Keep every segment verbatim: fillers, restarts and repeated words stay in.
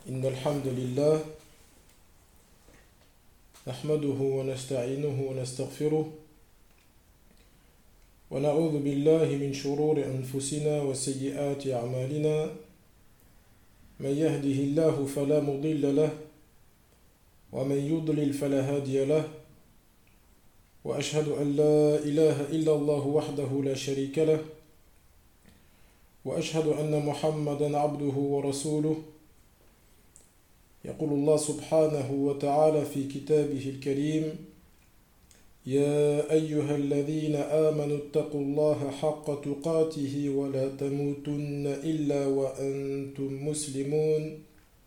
إن الحمد لله نحمده ونستعينه ونستغفره ونعوذ بالله من شرور أنفسنا وسيئات أعمالنا من يهده الله فلا مضل له ومن يضلل فلا هادي له وأشهد أن لا إله إلا الله وحده لا شريك له وأشهد أن محمدا عبده ورسوله يقول الله سبحانه وتعالى في كتابه الكريم يا أيها الذين آمنوا اتقوا الله حق تقاته ولا تموتن إلا وأنتم مسلمون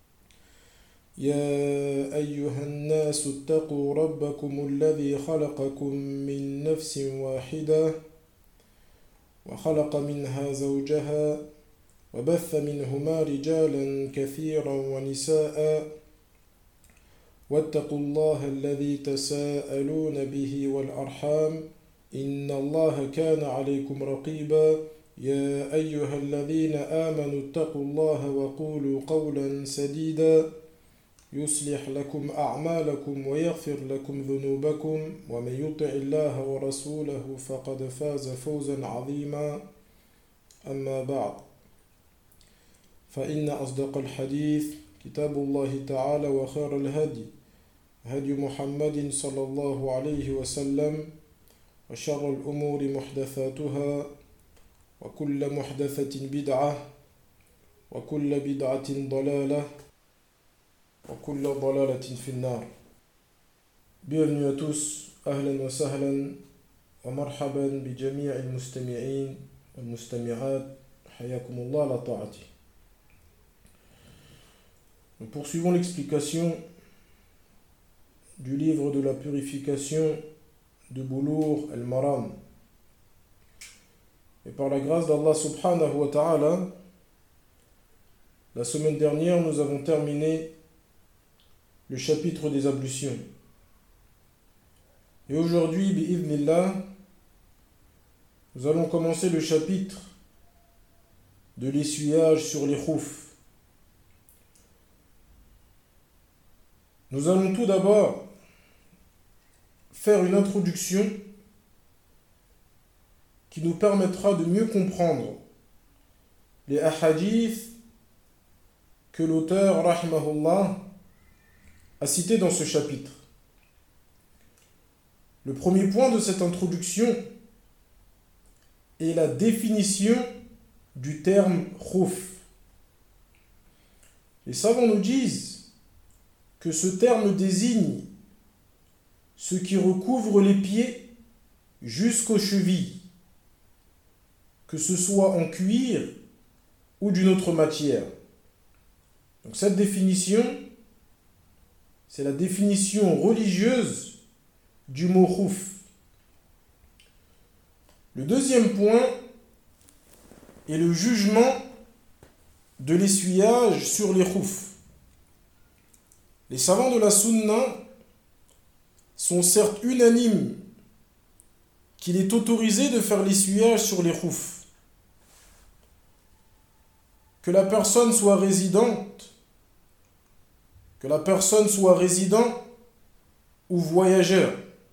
يا أيها الناس اتقوا ربكم الذي خلقكم من نفس واحدة وخلق منها زوجها وبث منهما رجالا كثيرا ونساء واتقوا الله الذي تساءلون به والأرحام إن الله كان عليكم رقيبا يا أيها الذين آمنوا اتقوا الله وقولوا قولا سديدا يصلح لكم أعمالكم ويغفر لكم ذنوبكم ومن يطع الله ورسوله فقد فاز فوزا عظيما أما بعد فإن أصدق الحديث كتاب الله تعالى وخير الهدي هدي محمد صلى الله عليه وسلم وشر الأمور محدثاتها وكل محدثة بدعة وكل بدعة ضلالة وكل ضلالة في النار. Bienvenue à tous, أهلا وسهلا ومرحبا بجميع المستمعين والمستمعات حياكم الله على طاعته. Nous poursuivons l'explication du livre de la purification de Boulough al-Maram. Et par la grâce d'Allah subhanahu wa ta'ala, la semaine dernière, nous avons terminé le chapitre des ablutions. Et aujourd'hui, bi'idhnillah, nous allons commencer le chapitre de l'essuyage sur les khoufs. Nous allons tout d'abord faire une introduction qui nous permettra de mieux comprendre les ahadiths que l'auteur, rahimahullah, a cités dans ce chapitre. Le premier point de cette introduction est la définition du terme khouf. Les savants nous disent que ce terme désigne ce qui recouvre les pieds jusqu'aux chevilles, que ce soit en cuir ou d'une autre matière. Donc cette définition, c'est la définition religieuse du mot khouf. Le deuxième point est le jugement de l'essuyage sur les khoufs. Les savants de la Sunna sont certes unanimes qu'il est autorisé de faire l'essuyage sur les khoufs. Que la personne soit résidente, que la personne soit résident ou voyageur.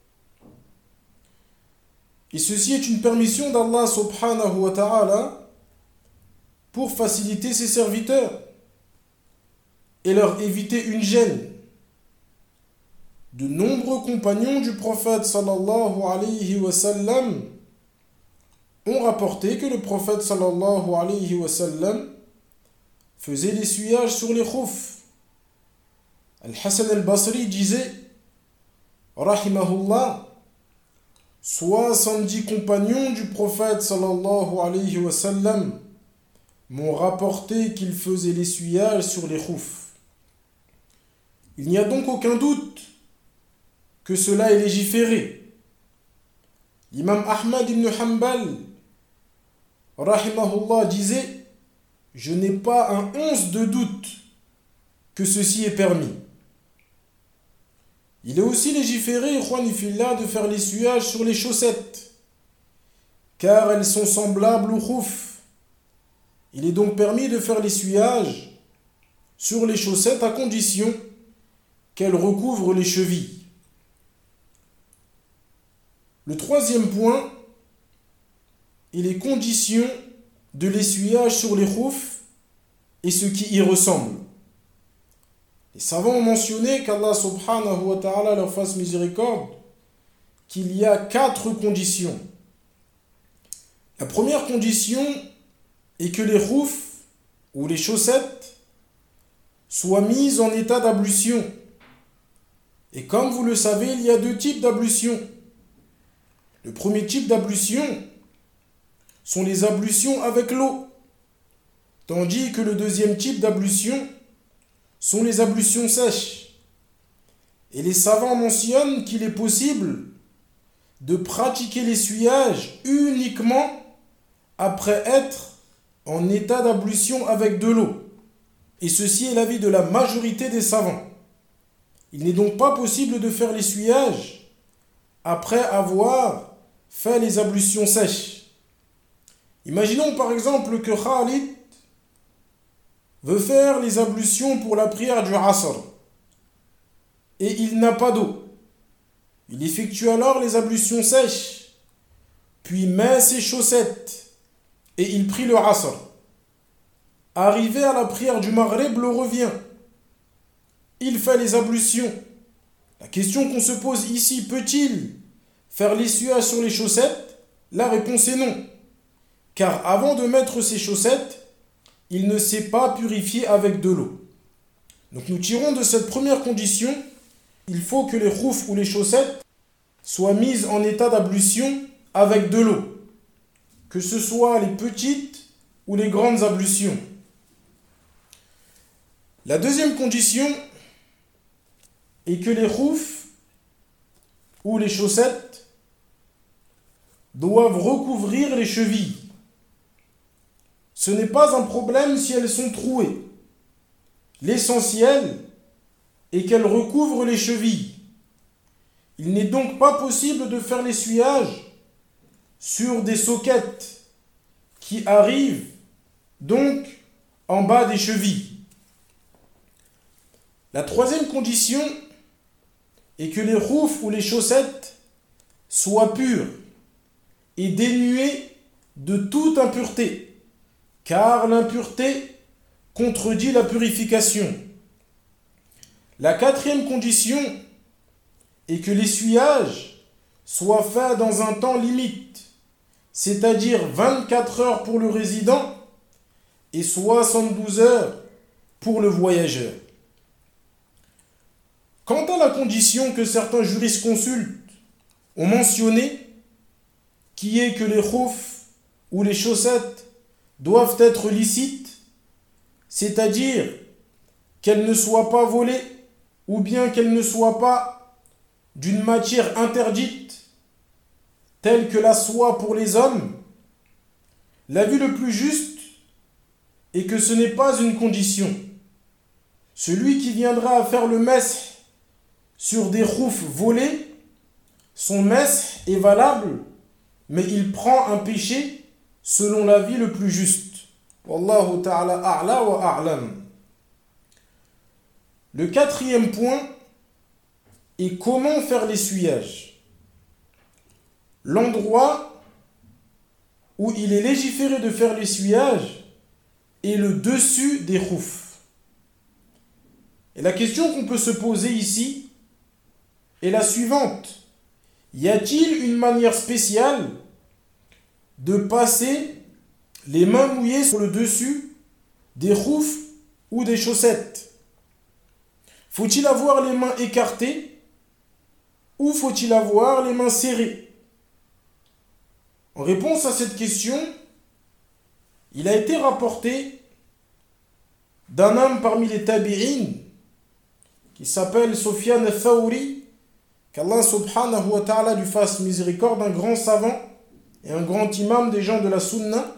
Et ceci est une permission d'Allah subhanahu wa ta'ala pour faciliter ses serviteurs et leur éviter une gêne. De nombreux compagnons du prophète sallallahu alayhi wa sallam ont rapporté que le prophète sallallahu alayhi wa sallam faisait l'essuyage sur les khoufs. Al-Hassan al-Basri disait, rahimahullah, soixante-dix compagnons du prophète sallallahu alayhi wa sallam m'ont rapporté qu'il faisait l'essuyage sur les khoufs. Il n'y a donc aucun doute que cela est légiféré. L'imam Ahmad ibn Hanbal, rahimahullah, disait, je n'ai pas un once de doute que ceci est permis. Il est aussi légiféré, ikhwani fillah, de faire l'essuyage sur les chaussettes, car elles sont semblables aux khoufs. Il est donc permis de faire l'essuyage sur les chaussettes à condition qu'elles recouvrent les chevilles. Le troisième point est les conditions de l'essuyage sur les khoufs et ce qui y ressemble. Les savants ont mentionné qu'Allah subhanahu wa ta'ala leur fasse miséricorde, qu'il y a quatre conditions. La première condition est que les khoufs ou les chaussettes soient mises en état d'ablution. Et comme vous le savez, il y a deux types d'ablution. Le premier type d'ablution sont les ablutions avec l'eau, tandis que le deuxième type d'ablution sont les ablutions sèches. Et les savants mentionnent qu'il est possible de pratiquer l'essuyage uniquement après être en état d'ablution avec de l'eau. Et ceci est l'avis de la majorité des savants. Il n'est donc pas possible de faire l'essuyage après avoir fait les ablutions sèches. Imaginons par exemple que Khalid veut faire les ablutions pour la prière du Asr et il n'a pas d'eau. Il effectue alors les ablutions sèches, puis met ses chaussettes et il prie le Asr. Arrivé à la prière du Maghreb, l'eau revient. Il fait les ablutions. La question qu'on se pose ici, peut-il faire l'essuyage sur les chaussettes? La réponse est non. Car avant de mettre ses chaussettes, il ne s'est pas purifié avec de l'eau. Donc nous tirons de cette première condition, il faut que les khoufs ou les chaussettes soient mises en état d'ablution avec de l'eau. Que ce soit les petites ou les grandes ablutions. La deuxième condition est que les khoufs ou les chaussettes doivent recouvrir les chevilles. Ce n'est pas un problème si elles sont trouées. L'essentiel est qu'elles recouvrent les chevilles. Il n'est donc pas possible de faire l'essuyage sur des soquettes qui arrivent donc en bas des chevilles. La troisième condition est que les khoufs ou les chaussettes soient pures et dénuées de toute impureté, car l'impureté contredit la purification. La quatrième condition est que l'essuyage soit fait dans un temps limite, c'est-à-dire vingt-quatre heures pour le résident et soixante-douze heures pour le voyageur. Quant à la condition que certains jurisconsultes ont mentionnée, qui est que les khoufs ou les chaussettes doivent être licites, c'est-à-dire qu'elles ne soient pas volées ou bien qu'elles ne soient pas d'une matière interdite, telle que la soie pour les hommes, l'avis le plus juste est que ce n'est pas une condition. Celui qui viendra à faire le mess sur des khoufs volés, son mess est valable, mais il prend un péché selon l'avis le plus juste. Wallahu ta'ala a'la wa a'lam. Le quatrième point est comment faire l'essuyage. L'endroit où il est légiféré de faire l'essuyage est le dessus des khoufs. Et la question qu'on peut se poser ici est la suivante. Y a-t-il une manière spéciale de passer les mains mouillées sur le dessus des khoufs ou des chaussettes? Faut-il avoir les mains écartées ou faut-il avoir les mains serrées? En réponse à cette question, il a été rapporté d'un homme parmi les tabi'in qui s'appelle Sufyan al-Thawri, qu'Allah subhanahu wa ta'ala lui fasse miséricorde, un grand savant et un grand imam des gens de la Sunna.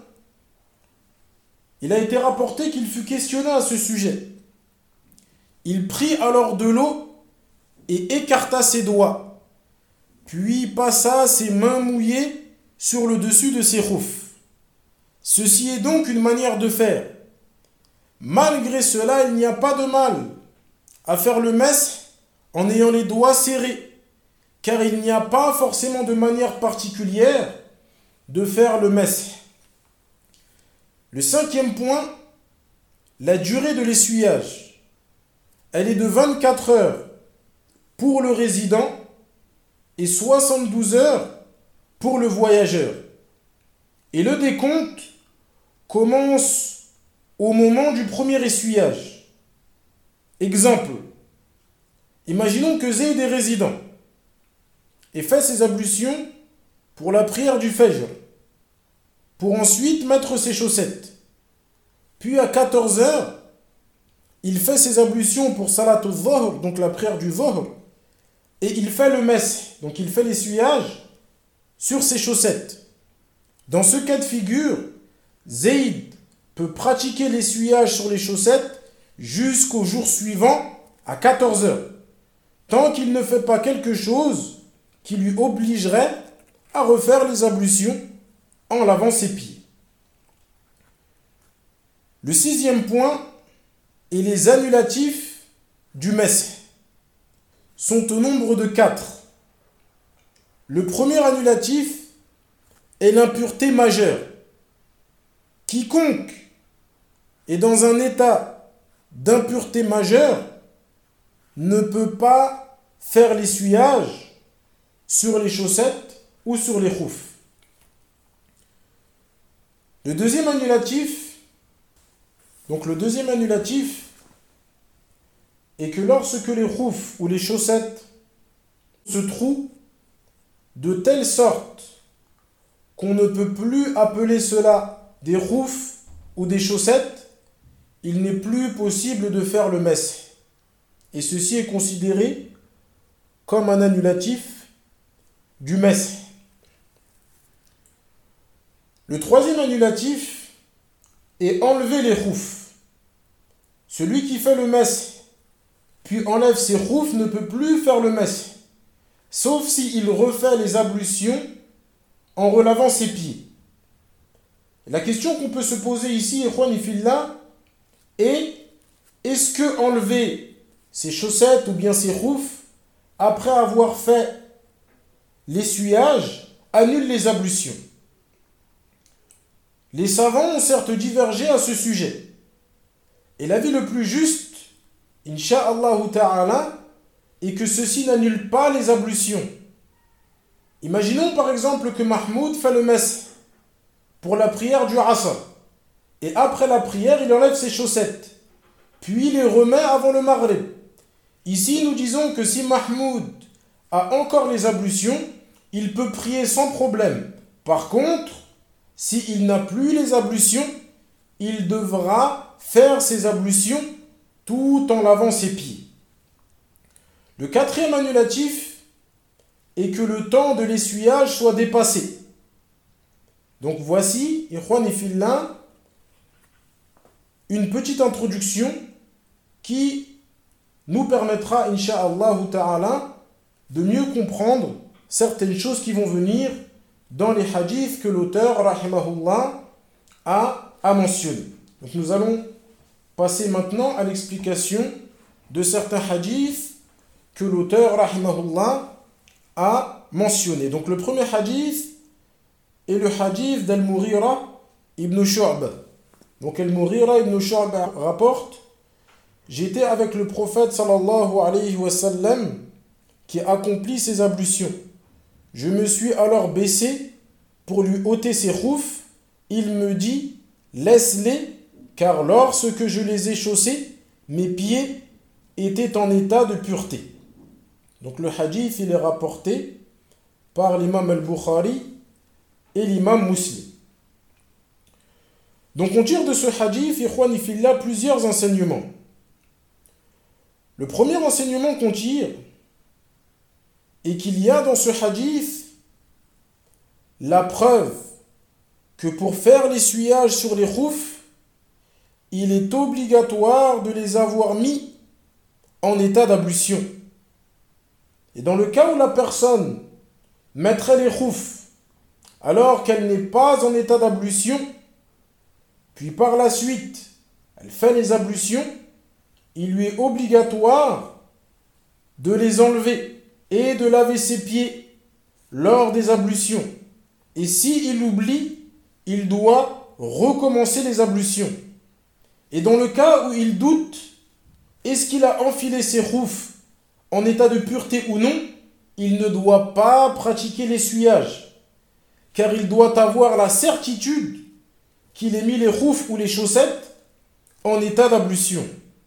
Il a été rapporté qu'il fut questionné à ce sujet. Il prit alors de l'eau et écarta ses doigts, puis passa ses mains mouillées sur le dessus de ses khoufs. Ceci est donc une manière de faire. Malgré cela, il n'y a pas de mal à faire le masih en ayant les doigts serrés, car il n'y a pas forcément de manière particulière de faire le masih. Le cinquième point, la durée de l'essuyage. Elle est de vingt-quatre heures pour le résident et soixante-douze heures pour le voyageur. Et le décompte commence au moment du premier essuyage. Exemple, imaginons que Zayd est résident et fait ses ablutions pour la prière du Fajr, pour ensuite mettre ses chaussettes. Puis à quatorze heures, il fait ses ablutions pour Salatul Dhuhr, donc la prière du Dhuhr, et il fait le masih, donc il fait l'essuyage sur ses chaussettes. Dans ce cas de figure, Zayd peut pratiquer l'essuyage sur les chaussettes jusqu'au jour suivant à quatorze heures, tant qu'il ne fait pas quelque chose qui lui obligerait à refaire les ablutions en lavant ses pieds. Le sixième point est les annulatifs du masih. Sont au nombre de quatre. Le premier annulatif est l'impureté majeure. Quiconque est dans un état d'impureté majeure ne peut pas faire l'essuyage sur les chaussettes ou sur les khoufs. Le deuxième annulatif, donc le deuxième annulatif est que lorsque les khoufs ou les chaussettes se trouent de telle sorte qu'on ne peut plus appeler cela des khoufs ou des chaussettes, il n'est plus possible de faire le masih. Et ceci est considéré comme un annulatif du masih. Le troisième annulatif est enlever les khoufs. Celui qui fait le masih puis enlève ses khoufs ne peut plus faire le masih, sauf s'il refait les ablutions en relavant ses pieds. La question qu'on peut se poser ici, ikhwani fillah, est est-ce que enlever ses chaussettes ou bien ses khoufs après avoir fait l'essuyage annule les ablutions? Les savants ont certes divergé à ce sujet. Et l'avis le plus juste, Inch'Allah ta'ala, est que ceci n'annule pas les ablutions. Imaginons par exemple que Mahmoud fait le masih pour la prière du Asr. Et après la prière, il enlève ses chaussettes. Puis il les remet avant le Maghrib. Ici, nous disons que si Mahmoud a encore les ablutions, il peut prier sans problème. Par contre, s'il n'a plus les ablutions, il devra faire ses ablutions tout en lavant ses pieds. Le quatrième annulatif est que le temps de l'essuyage soit dépassé. Donc voici, ikhwan fillah, une petite introduction qui nous permettra, incha'Allah ta'ala, de mieux comprendre certaines choses qui vont venir dans les hadiths que l'auteur, rahimahullah, a, a mentionné. Donc nous allons passer maintenant à l'explication de certains hadiths que l'auteur, rahimahullah, a mentionné. Donc le premier hadith est le hadith d'Al-Mughira ibn Shu'ba. Donc Al-Mughira ibn Shu'ba rapporte: j'étais avec le prophète sallallahu alayhi wa sallam qui accomplit ses ablutions. Je me suis alors baissé pour lui ôter ses khoufs. Il me dit: laisse-les, car lorsque je les ai chaussés, mes pieds étaient en état de pureté. Donc le hadith, il est rapporté par l'imam al-Bukhari et l'imam Muslim. Donc on tire de ce hadith, ikhwani fillah, plusieurs enseignements. Le premier enseignement qu'on tire est qu'il y a dans ce hadith la preuve que pour faire l'essuyage sur les khoufs, il est obligatoire de les avoir mis en état d'ablution. Et dans le cas où la personne mettrait les khoufs alors qu'elle n'est pas en état d'ablution, puis par la suite elle fait les ablutions, il lui est obligatoire de les enlever et de laver ses pieds lors des ablutions. Et s'il oublie, il doit recommencer les ablutions. Et dans le cas où il doute, est-ce qu'il a enfilé ses khoufs en état de pureté ou non, il ne doit pas pratiquer l'essuyage, car il doit avoir la certitude qu'il ait mis les khoufs ou les chaussettes en état d'ablution.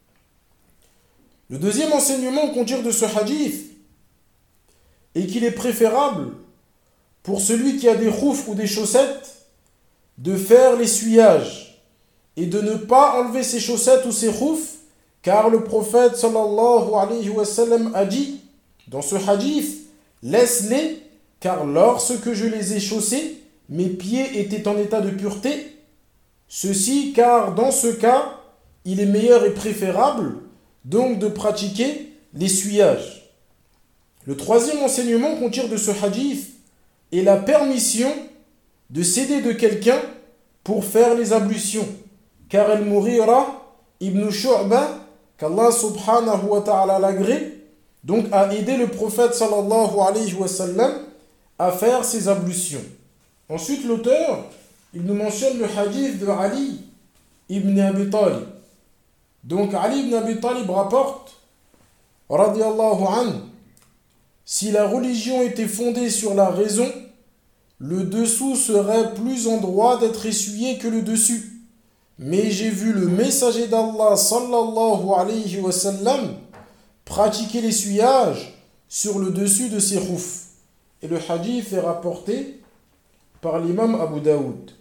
Le deuxième enseignement qu'on tire de ce hadith est qu'il est préférable pour celui qui a des khoufs ou des chaussettes de faire l'essuyage et de ne pas enlever ses chaussettes ou ses khoufs, car le prophète sallallahu alayhi wa sallam a dit dans ce hadith: laisse-les, car lorsque je les ai chaussés, mes pieds étaient en état de pureté. Ceci car dans ce cas, il est meilleur et préférable donc de pratiquer l'essuyage. Le troisième enseignement qu'on tire de ce hadith est la permission de s'aider de quelqu'un pour faire les ablutions. Car Al-Mughira ibn Shu'ba, qu'Allah subhanahu wa ta'ala l'agrée, donc a aidé le prophète sallallahu alayhi wa sallam à faire ses ablutions. Ensuite, l'auteur, il nous mentionne le hadith de Ali ibn Abi Talib. Donc Ali ibn Abi Talib rapporte, radiyallahu anhu, si la religion était fondée sur la raison, le dessous serait plus en droit d'être essuyé que le dessus. Mais j'ai vu le messager d'Allah sallallahu alayhi wa sallam pratiquer l'essuyage sur le dessus de ses khoufs. Et le hadith est rapporté par l'imam Abu Daoud.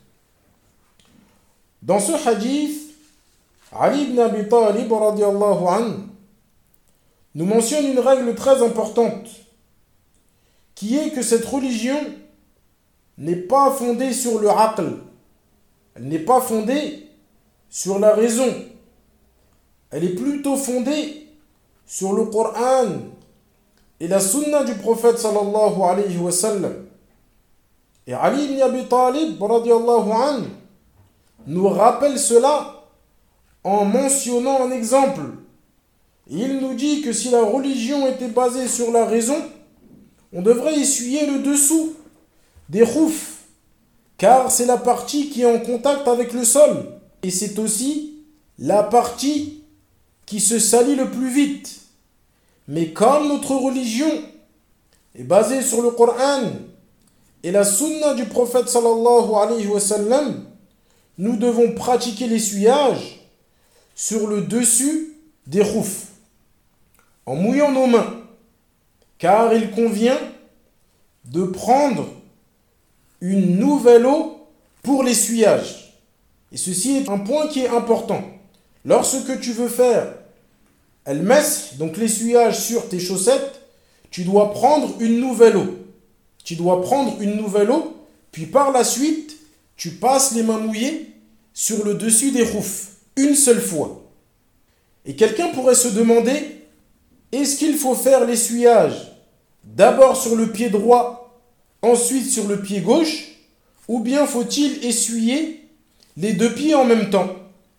Dans ce hadith, Ali ibn Abi Talib radiyallahu anhu nous mentionne une règle très importante, qui est que cette religion n'est pas fondée sur le aql, elle n'est pas fondée sur la raison, elle est plutôt fondée sur le Coran et la sunna du prophète sallallahu alayhi wa sallam. Et Ali ibn Abi Talib radiyallahu anhu nous rappelle cela en mentionnant un exemple. Il nous dit que si la religion était basée sur la raison, on devrait essuyer le dessous des khoufs, car c'est la partie qui est en contact avec le sol. Et c'est aussi la partie qui se salit le plus vite. Mais comme notre religion est basée sur le Coran et la sunna du prophète sallallahu alayhi wa sallam, nous devons pratiquer l'essuyage sur le dessus des khoufs, en mouillant nos mains, car il convient de prendre une nouvelle eau pour l'essuyage. Et ceci est un point qui est important. Lorsque tu veux faire al-masih, donc l'essuyage sur tes chaussettes, tu dois prendre une nouvelle eau. Tu dois prendre une nouvelle eau, puis par la suite, tu passes les mains mouillées sur le dessus des khoufs, une seule fois. Et quelqu'un pourrait se demander, est-ce qu'il faut faire l'essuyage d'abord sur le pied droit, ensuite sur le pied gauche, ou bien faut-il essuyer les deux pieds en même temps?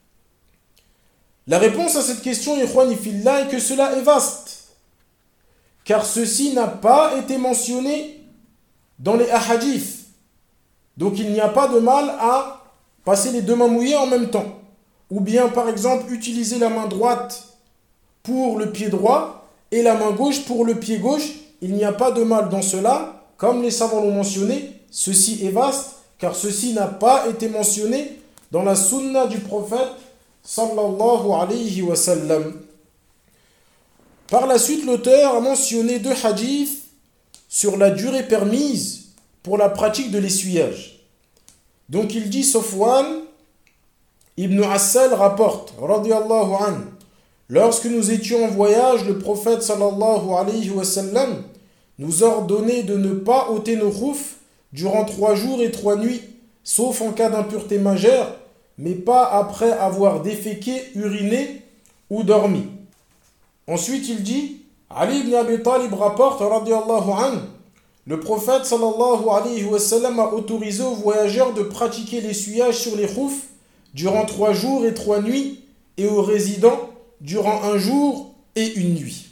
La réponse à cette question, ikhwani fillah, est que cela est vaste, car ceci n'a pas été mentionné dans les ahadiths. Donc il n'y a pas de mal à passer les deux mains mouillées en même temps. Ou bien par exemple utiliser la main droite pour le pied droit et la main gauche pour le pied gauche. Il n'y a pas de mal dans cela, comme les savants l'ont mentionné. Ceci est vaste, car ceci n'a pas été mentionné dans la sunna du prophète sallallahu alayhi wa sallam. Par la suite, l'auteur a mentionné deux hadiths sur la durée permise pour la pratique de l'essuyage. Donc il dit, Safwan Ibn Assal rapporte, radiyallahu anhu, lorsque nous étions en voyage, le prophète sallallahu alayhi wa sallam nous ordonnait de ne pas ôter nos khoufs durant trois jours et trois nuits, sauf en cas d'impureté majeure, mais pas après avoir déféqué, uriné ou dormi. Ensuite il dit, Ali ibn Abi Talib rapporte, radiyallahu anhu, le prophète sallallahu alayhi wa sallam a autorisé aux voyageurs de pratiquer l'essuyage sur les khoufs durant trois jours et trois nuits, et aux résidents durant un jour et une nuit.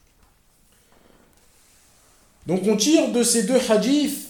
Donc on tire de ces deux hadiths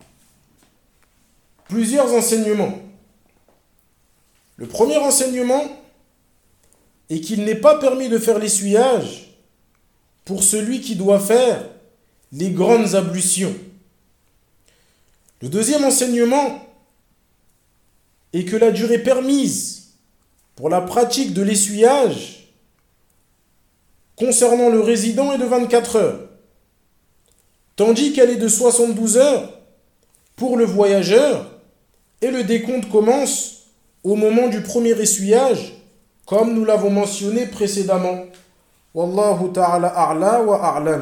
plusieurs enseignements. Le premier enseignement est qu'il n'est pas permis de faire l'essuyage pour celui qui doit faire les grandes ablutions. Le deuxième enseignement est que la durée permise pour la pratique de l'essuyage concernant le résident est de vingt-quatre heures, tandis qu'elle est de soixante-douze heures pour le voyageur, et le décompte commence au moment du premier essuyage, comme nous l'avons mentionné précédemment. Wallahu ta'ala a'la wa a'lam.